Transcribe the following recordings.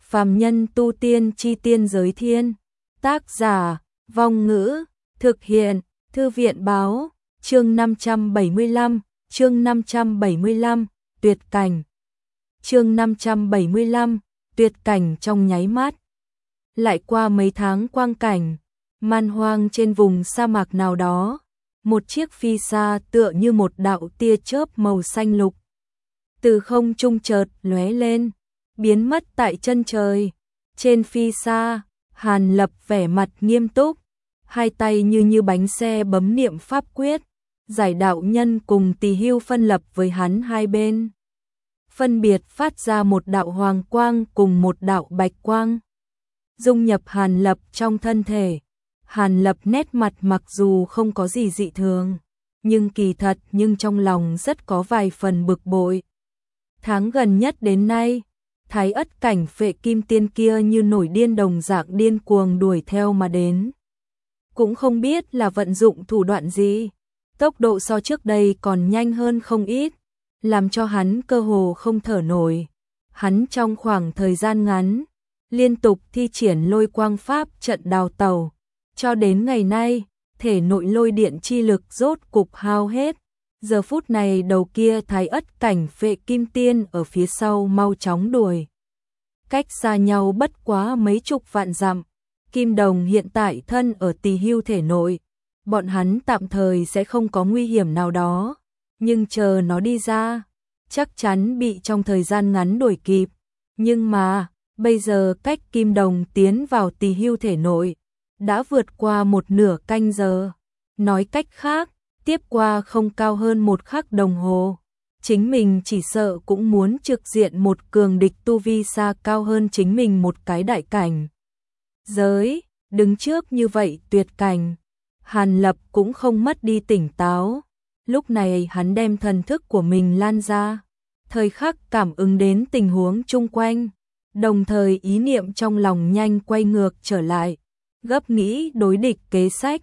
Phàm nhân tu tiên chi tiên giới thiên. Tác giả, Vong Ngữ, thực hiện, Thư viện báo, chương 575, tuyệt cảnh. Chương 575, tuyệt cảnh trong nháy mắt. Lại qua mấy tháng quang cảnh, man hoang trên vùng sa mạc nào đó, một chiếc phi xa tựa như một đạo tia chớp màu xanh lục. Từ không trung chợt lóe lên, biến mất tại chân trời. Trên phi xa, Hàn Lập vẻ mặt nghiêm túc, hai tay như bánh xe bấm niệm pháp quyết. Giải đạo nhân cùng Tỳ Hưu phân lập với hắn hai bên, phân biệt phát ra một đạo hoàng quang cùng một đạo bạch quang, dung nhập Hàn Lập trong thân thể. Hàn Lập nét mặt mặc dù không có gì dị thường, nhưng kỳ thật trong lòng rất có vài phần bực bội. Tháng gần nhất đến nay, Thái Ất cảnh Phệ Kim Tiên kia như nổi điên đồng dạng điên cuồng đuổi theo mà đến. Cũng không biết là vận dụng thủ đoạn gì, tốc độ so trước đây còn nhanh hơn không ít, làm cho hắn cơ hồ không thở nổi. Hắn trong khoảng thời gian ngắn, liên tục thi triển lôi quang pháp trận đào tẩu, cho đến ngày nay, thể nội lôi điện chi lực rốt cục hao hết. Giờ phút này đầu kia Thái Ất cảnh Phệ Kim Tiên ở phía sau mau chóng đuổi. Cách xa nhau bất quá mấy chục vạn dặm, Kim Đồng hiện tại thân ở Tỳ Hưu thể nội, bọn hắn tạm thời sẽ không có nguy hiểm nào đó, nhưng chờ nó đi ra, chắc chắn bị trong thời gian ngắn đuổi kịp. Nhưng mà, bây giờ cách Kim Đồng tiến vào Tỳ Hưu thể nội, đã vượt qua một nửa canh giờ. Nói cách khác, tiếp qua không cao hơn 1 khắc đồng hồ, chính mình chỉ sợ cũng muốn trực diện một cường địch tu vi xa cao hơn chính mình một cái đại cảnh giới. Đứng trước như vậy tuyệt cảnh, Hàn Lập cũng không mất đi tỉnh táo. Lúc này hắn đem thần thức của mình lan ra, thời khắc cảm ứng đến tình huống chung quanh, đồng thời ý niệm trong lòng nhanh quay ngược trở lại, gấp nghĩ đối địch kế sách.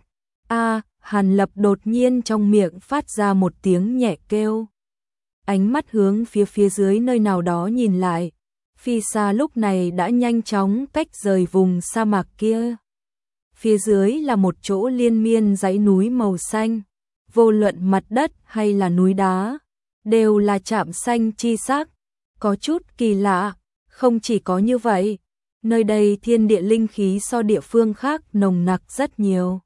Hàn Lập đột nhiên trong miệng phát ra một tiếng nhẹ kêu. Ánh mắt hướng phía dưới nơi nào đó nhìn lại, phi xa lúc này đã nhanh chóng cách rời vùng sa mạc kia. Phía dưới là một chỗ liên miên dãy núi màu xanh, vô luận mặt đất hay là núi đá, đều là chạm xanh chi sắc, có chút kỳ lạ. Không chỉ có như vậy, nơi đây thiên địa linh khí so địa phương khác nồng nặc rất nhiều.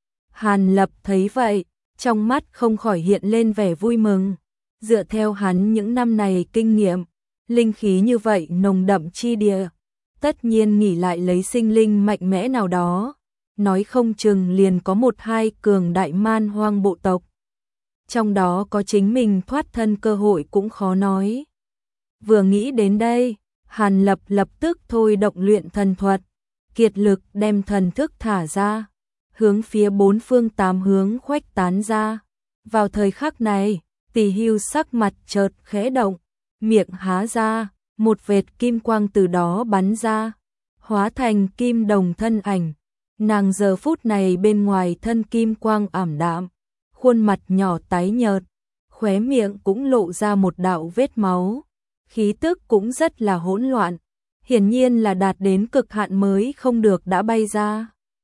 Hàn Lập thấy vậy, trong mắt không khỏi hiện lên vẻ vui mừng. Dựa theo hắn những năm này kinh nghiệm, linh khí như vậy nồng đậm chi địa, tất nhiên nghỉ lại lấy sinh linh mạnh mẽ nào đó, nói không chừng liền có 1-2 cường đại man hoang bộ tộc. Trong đó có chính mình thoát thân cơ hội cũng khó nói. Vừa nghĩ đến đây, Hàn Lập lập tức thôi động luyện thần thuật, kiệt lực đem thần thức thả ra, hướng phía 4 phương 8 hướng khuếch tán ra. Vào thời khắc này, Tỳ Hưu sắc mặt chợt khẽ động, miệng há ra, một vệt kim quang từ đó bắn ra, hóa thành Kim Đồng thân ảnh. Nàng giờ phút này bên ngoài thân kim quang ảm đạm, khuôn mặt nhỏ tái nhợt, khóe miệng cũng lộ ra một đạo vết máu, khí tức cũng rất là hỗn loạn, hiển nhiên là đạt đến cực hạn mới không được đã bay ra.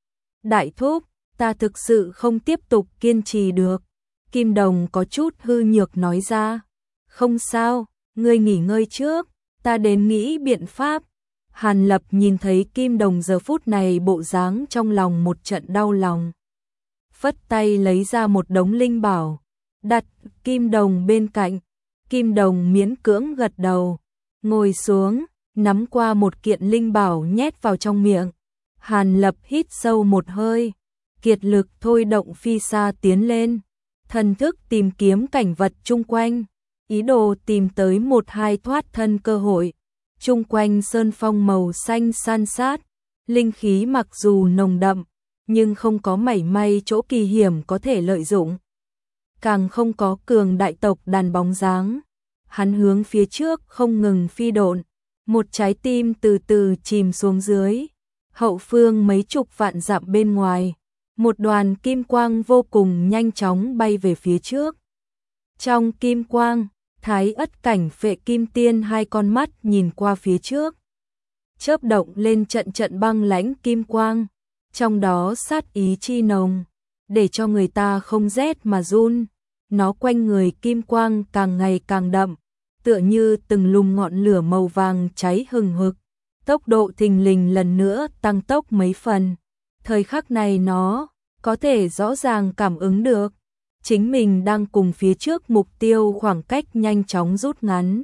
Đại thúc, ta thực sự không tiếp tục kiên trì được. Kim Đồng có chút hư nhược nói ra. Không sao, ngươi nghỉ ngơi trước, ta đến nghĩ biện pháp. Hàn Lập nhìn thấy Kim Đồng giờ phút này bộ dáng trong lòng một trận đau lòng. Phất tay lấy ra một đống linh bảo, đặt Kim Đồng bên cạnh. Kim Đồng miễn cưỡng gật đầu, ngồi xuống, nắm qua một kiện linh bảo nhét vào trong miệng. Hàn Lập hít sâu một hơi, kiệt lực thôi động phi xa tiến lên, thần thức tìm kiếm cảnh vật chung quanh, ý đồ tìm tới 1-2 thoát thân cơ hội. Chung quanh sơn phong màu xanh san sát, linh khí mặc dù nồng đậm, nhưng không có mảy may chỗ kỳ hiểm có thể lợi dụng, càng không có cường đại tộc đàn bóng dáng. Hắn hướng phía trước không ngừng phi độn, một trái tim từ từ chìm xuống dưới. Hậu phương mấy chục vạn dặm bên ngoài, một đoàn kim quang vô cùng nhanh chóng bay về phía trước. Trong kim quang, Thái Ất cảnh Phệ Kim Tiên hai con mắt nhìn qua phía trước. chớp động lên trận trận băng lãnh kim quang, trong đó sát ý chi nồng, để cho người ta không rét mà run. Nó quanh người kim quang càng ngày càng đậm, tựa như từng lùm ngọn lửa màu vàng cháy hừng hực, tốc độ thình lình lần nữa tăng tốc mấy phần. Thời khắc này nó có thể rõ ràng cảm ứng được chính mình đang cùng phía trước mục tiêu khoảng cách nhanh chóng rút ngắn.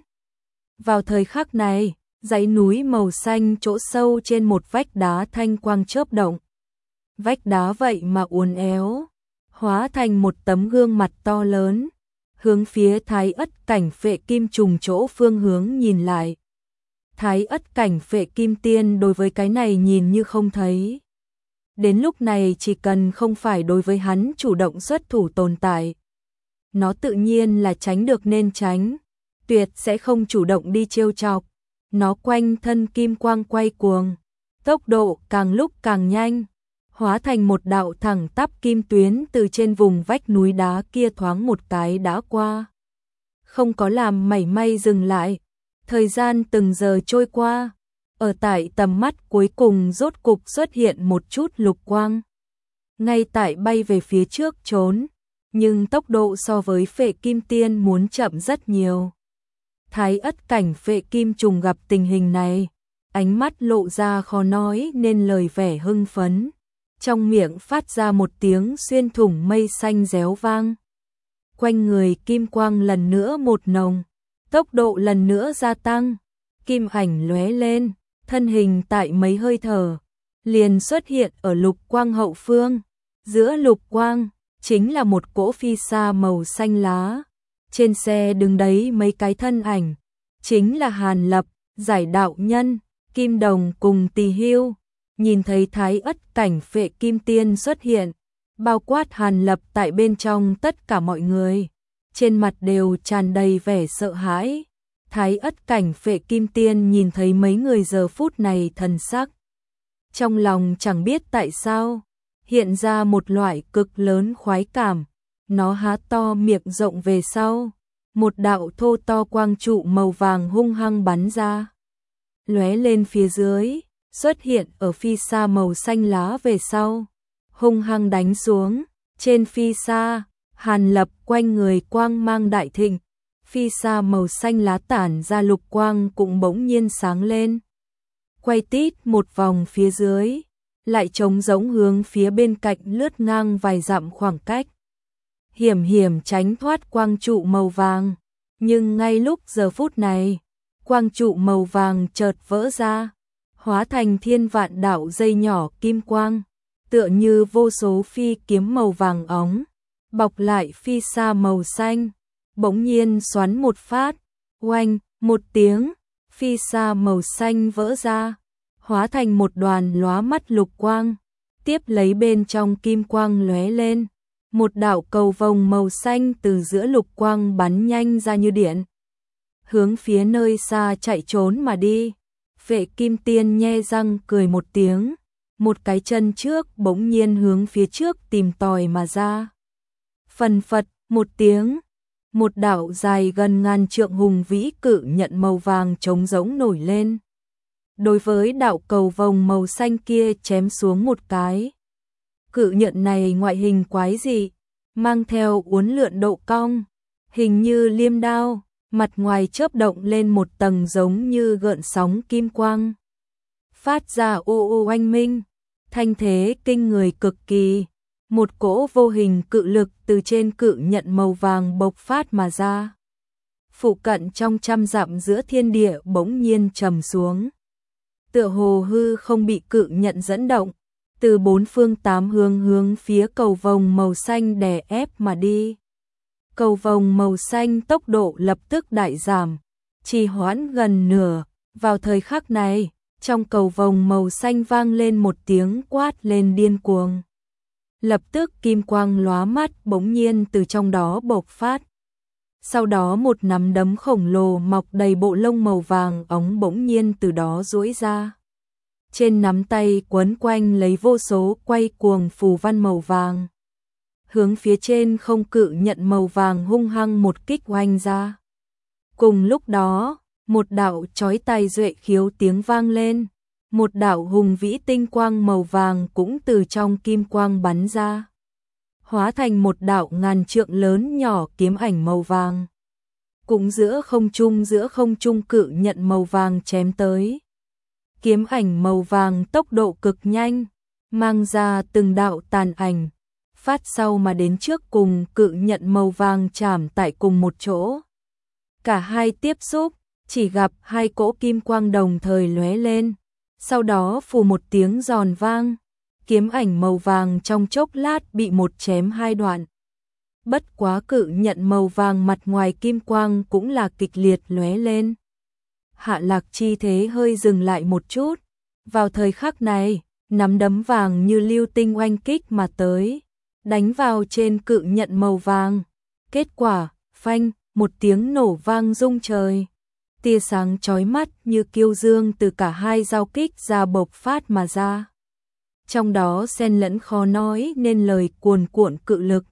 Vào thời khắc này, dãy núi màu xanh chỗ sâu trên một vách đá thanh quang chớp động. Vách đá vậy mà uốn éo, hóa thành một tấm gương mặt to lớn, hướng phía Thái Ất Cảnh Phệ Kim Trùng chỗ phương hướng nhìn lại. Thái Ất Cảnh Phệ Kim Tiên đối với cái này nhìn như không thấy. Đến lúc này chỉ cần không phải đối với hắn chủ động xuất thủ tồn tại, nó tự nhiên là tránh được nên tránh, tuyệt sẽ không chủ động đi trêu chọc. Nó quanh thân kim quang quay cuồng, tốc độ càng lúc càng nhanh, hóa thành một đạo thẳng tắp kim tuyến từ trên vùng vách núi đá kia thoáng một cái đã qua. Không có làm mảy may dừng lại, thời gian từng giờ trôi qua, ở tại tầm mắt cuối cùng rốt cục xuất hiện một chút lục quang. Ngay tại bay về phía trước trốn, nhưng tốc độ so với Phệ Kim Tiên muốn chậm rất nhiều. Thái Ất Cảnh Phệ Kim Trùng gặp tình hình này, ánh mắt lộ ra khó nói nên lời vẻ hưng phấn, trong miệng phát ra một tiếng xuyên thủng mây xanh réo vang. Quanh người kim quang lần nữa một nồng, tốc độ lần nữa gia tăng, kim ảnh lóe lên, thân hình tại mấy hơi thở liền xuất hiện ở lục quang hậu phương. Giữa lục quang chính là một cỗ phi xa màu xanh lá. Trên xe đứng đấy mấy cái thân ảnh, chính là Hàn Lập, Giải Đạo Nhân, Kim Đồng cùng Tỳ Hưu. Nhìn thấy Thái Ất Cảnh Phệ Kim Tiên xuất hiện, bao quát Hàn Lập tại bên trong, tất cả mọi người trên mặt đều tràn đầy vẻ sợ hãi. Thái Ất Cảnh Phệ Kim Tiên nhìn thấy mấy người giờ phút này thần sắc, trong lòng chẳng biết tại sao hiện ra một loại cực lớn khoái cảm. Nó há to miệng rộng về sau, một đạo thô to quang trụ màu vàng hung hăng bắn ra, lóe lên phía dưới, xuất hiện ở phi sa màu xanh lá về sau, hung hăng đánh xuống. Trên phi sa, Hàn Lập quanh người quang mang đại thịnh, phi sa màu xanh lá tản ra lục quang cũng bỗng nhiên sáng lên, quay tít một vòng phía dưới, lại trống rỗng hướng phía bên cạnh lướt ngang vài dặm khoảng cách, hiểm hiểm tránh thoát quang trụ màu vàng. Nhưng ngay lúc giờ phút này, quang trụ màu vàng chợt vỡ ra, hóa thành thiên vạn đạo dây nhỏ kim quang, tựa như vô số phi kiếm màu vàng óng, bọc lại phi sa màu xanh, bỗng nhiên xoắn một phát, oanh, một tiếng, phi sa màu xanh vỡ ra, hóa thành một đoàn lóa mắt lục quang, tiếp lấy bên trong kim quang lóe lên. Một đạo cầu vồng màu xanh từ giữa lục quang bắn nhanh ra như điện, hướng phía nơi xa chạy trốn mà đi. Phệ Kim Tiên nhe răng cười một tiếng, một cái chân trước bỗng nhiên hướng phía trước tìm tòi mà ra. Phần phật một tiếng, một đạo dài gần ngàn trượng hùng vĩ cự nhận màu vàng trống rỗng nổi lên. Đối với đạo cầu vồng màu xanh kia chém xuống một cái. Cự nhận này ngoại hình quái dị, mang theo uốn lượn độ cong, hình như liêm đao, mặt ngoài chớp động lên một tầng giống như gợn sóng kim quang, phát ra ô ô oanh minh, thanh thế kinh người cực kỳ. Một cỗ vô hình cự lực từ trên cự nhận màu vàng bộc phát mà ra. Phụ cận trong trăm dặm giữa thiên địa bỗng nhiên trầm xuống, tựa hồ hư không bị cự nhận dẫn động, từ bốn phương tám hướng hướng phía cầu vồng màu xanh đè ép mà đi. Cầu vồng màu xanh tốc độ lập tức đại giảm, trì hoãn gần nửa. Vào thời khắc này, trong cầu vồng màu xanh vang lên một tiếng quát lên điên cuồng. Lập tức kim quang lóa mắt bỗng nhiên từ trong đó bộc phát. Sau đó một nắm đấm khổng lồ mọc đầy bộ lông màu vàng óng bỗng nhiên từ đó duỗi ra. Trên nắm tay quấn quanh lấy vô số quay cuồng phù văn màu vàng. Hướng phía trên không cự nhận màu vàng hung hăng một kích oanh ra. Cùng lúc đó, một đạo chói tai duệ khiếu tiếng vang lên, một đạo hùng vĩ tinh quang màu vàng cũng từ trong kim quang bắn ra, hóa thành một đạo ngàn trượng lớn nhỏ kiếm ảnh màu vàng. Cũng giữa không trung cự nhận màu vàng chém tới. Kiếm ảnh màu vàng tốc độ cực nhanh, mang ra từng đạo tàn ảnh, phát sau mà đến trước cùng cự nhận màu vàng chạm tại cùng một chỗ. Cả hai tiếp xúc, chỉ gặp hai cỗ kim quang đồng thời lóe lên, sau đó phù một tiếng giòn vang, kiếm ảnh màu vàng trong chốc lát bị một chém hai đoạn. Bất quá cự nhận màu vàng mặt ngoài kim quang cũng là kịch liệt lóe lên. Hạ Lạc chi thế hơi dừng lại một chút, vào thời khắc này, nắm đấm vàng như lưu tinh oanh kích mà tới, đánh vào trên cự nhận màu vàng. Kết quả, phanh, một tiếng nổ vang rung trời. Tia sáng chói mắt như kiêu dương từ cả hai giao kích ra bộc phát mà ra. Trong đó xen lẫn khó nói nên lời cuồn cuộn cự lực,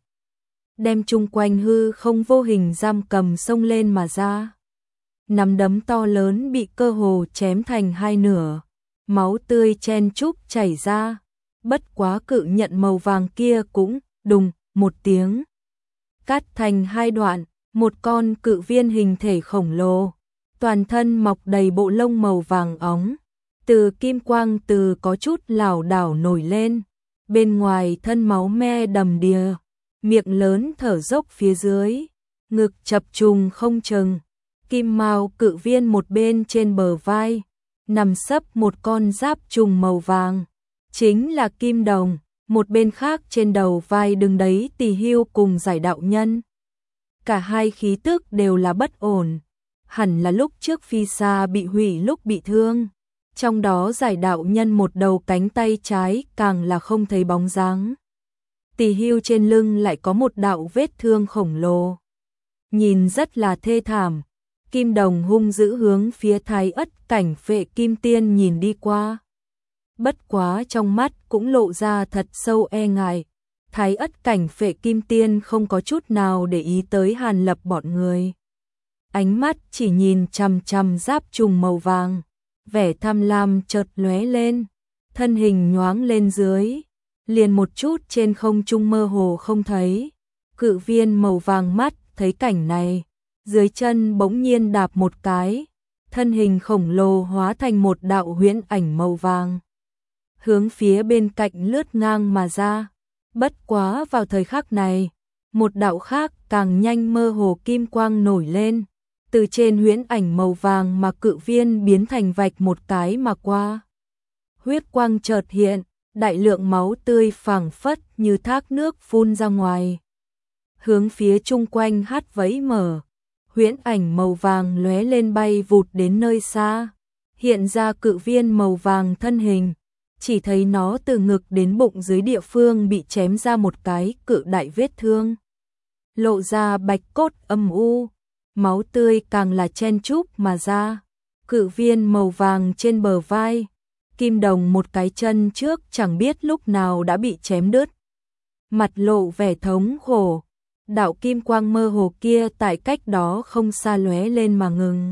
đem chung quanh hư không vô hình giam cầm xông lên mà ra. Nắm đấm to lớn bị cơ hồ chém thành hai nửa, máu tươi chen chúc chảy ra. Bất quá cự nhận màu vàng kia cũng đùng một tiếng cắt thành hai đoạn, một con cự viên hình thể khổng lồ, toàn thân mọc đầy bộ lông màu vàng óng, từ kim quang từ có chút lảo đảo nổi lên, bên ngoài thân máu me đầm đìa, miệng lớn thở dốc phía dưới, ngực chập trùng không chừng. Kim mao cự viên một bên trên bờ vai, nằm sấp một con giáp trùng màu vàng, chính là Kim Đồng, một bên khác trên đầu vai đứng đấy Tỳ Hưu cùng Giải đạo nhân. Cả hai khí tức đều là bất ổn, hẳn là lúc trước phi xa bị hủy lúc bị thương, trong đó Giải đạo nhân một đầu cánh tay trái càng là không thấy bóng dáng. Tỳ Hưu trên lưng lại có một đạo vết thương khổng lồ, nhìn rất là thê thảm. Kim Đồng hung dữ hướng phía Thái Ất Cảnh Phệ Kim Tiên nhìn đi qua. Bất quá trong mắt cũng lộ ra thật sâu e ngại. Thái Ất Cảnh Phệ Kim Tiên không có chút nào để ý tới Hàn Lập bọn người. Ánh mắt chỉ nhìn chằm chằm giáp trùng màu vàng, vẻ tham lam chợt lóe lên, thân hình nhoáng lên dưới, liền một chút trên không trung mơ hồ không thấy. Cự viên màu vàng mắt thấy cảnh này, dưới chân bỗng nhiên đạp một cái, thân hình khổng lồ hóa thành một đạo huyễn ảnh màu vàng, hướng phía bên cạnh lướt ngang mà ra. Bất quá vào thời khắc này, một đạo khác càng nhanh mơ hồ kim quang nổi lên, từ trên huyễn ảnh màu vàng mà cự viên biến thành vạch một cái mà qua. Huyết quang chợt hiện, đại lượng máu tươi phảng phất như thác nước phun ra ngoài, hướng phía chung quanh hắt vẫy mở. Huyễn ảnh màu vàng lóe lên bay vụt đến nơi xa, hiện ra cự viên màu vàng thân hình, chỉ thấy nó từ ngực đến bụng dưới địa phương bị chém ra một cái cự đại vết thương, lộ ra bạch cốt âm u, máu tươi càng là chen chúc mà ra. Cự viên màu vàng trên bờ vai, Kim Đồng một cái chân trước chẳng biết lúc nào đã bị chém đứt, mặt lộ vẻ thống khổ. Đạo kim quang mơ hồ kia tại cách đó không xa lóe lên mà ngừng.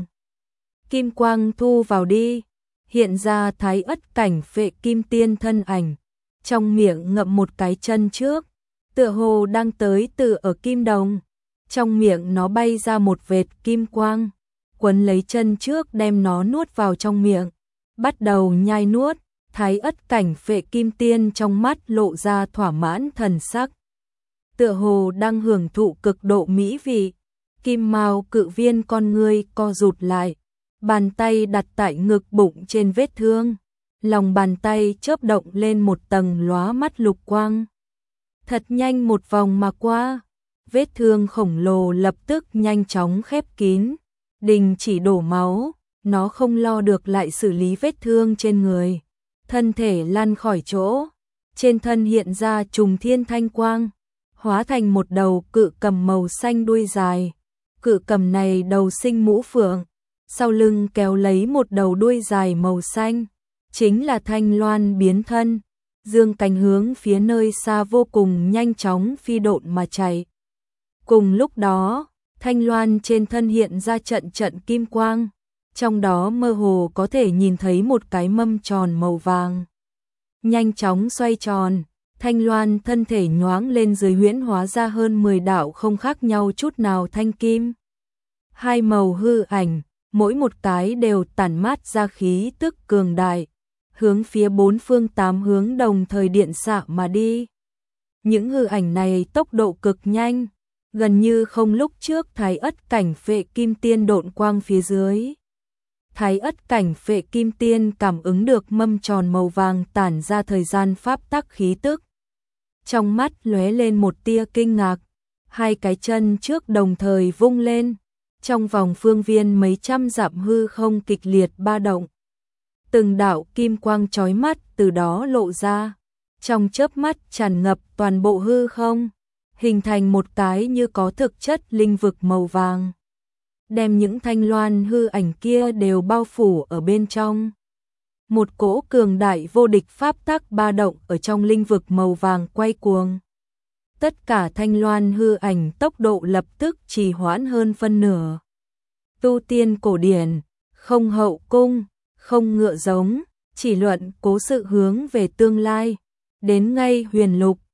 Kim quang thu vào đi, hiện ra Thái Ất Cảnh Phệ Kim Tiên thân ảnh, trong miệng ngậm một cái chân trước, tựa hồ đang tới từ ở Kim Đồng. Trong miệng nó bay ra một vệt kim quang, quấn lấy chân trước đem nó nuốt vào trong miệng, bắt đầu nhai nuốt. Thái Ất Cảnh Phệ Kim Tiên trong mắt lộ ra thỏa mãn thần sắc, tựa hồ đang hưởng thụ cực độ mỹ vị. Kim mao cự viên con ngươi co rụt lại, bàn tay đặt tại ngực bụng trên vết thương, lòng bàn tay chớp động lên một tầng lóa mắt lục quang. Thật nhanh một vòng mà qua, vết thương khổng lồ lập tức nhanh chóng khép kín, đình chỉ đổ máu, nó không lo được lại xử lý vết thương trên người, thân thể lăn khỏi chỗ, trên thân hiện ra trùng thiên thanh quang, hóa thành một đầu cự cầm màu xanh đuôi dài. Cự cầm này đầu sinh mũ phượng, sau lưng kéo lấy một đầu đuôi dài màu xanh, chính là Thanh Loan biến thân, dương cánh hướng phía nơi xa vô cùng nhanh chóng phi độn mà chạy. Cùng lúc đó, Thanh Loan trên thân hiện ra trận trận kim quang, Trong đó mơ hồ có thể nhìn thấy một cái mâm tròn màu vàng. Nhanh chóng xoay tròn, thanh loan thân thể nhoáng lên dưới huyễn hóa ra hơn 10 đạo không khác nhau chút nào thanh kim. Hai màu hư ảnh, mỗi một cái đều tản mát ra khí tức cường đại, hướng phía bốn phương tám hướng đồng thời điện xạ mà đi. Những hư ảnh này tốc độ cực nhanh, gần như không lúc trước Thái Ất cảnh Phệ Kim Tiên độn quang phía dưới. Thái Ất cảnh Phệ Kim Tiên cảm ứng được mâm tròn màu vàng tản ra thời gian pháp tắc khí tức. Trong mắt lóe lên một tia kinh ngạc, hai cái chân trước đồng thời vung lên, trong vòng phương viên mấy trăm dặm hư không kịch liệt ba động. Từng đạo kim quang chói mắt từ đó lộ ra, trong chớp mắt tràn ngập toàn bộ hư không, hình thành một cái như có thực chất linh vực màu vàng, đem những thanh loan hư ảnh kia đều bao phủ ở bên trong. Một cỗ cường đại vô địch pháp tắc ba động ở trong linh vực màu vàng quay cuồng. Tất cả thanh loan hư ảnh tốc độ lập tức trì hoãn hơn phân nửa. Tu tiên cổ điển, không hậu cung, không ngựa giống, chỉ luận cố sự hướng về tương lai, đến ngay huyền lục,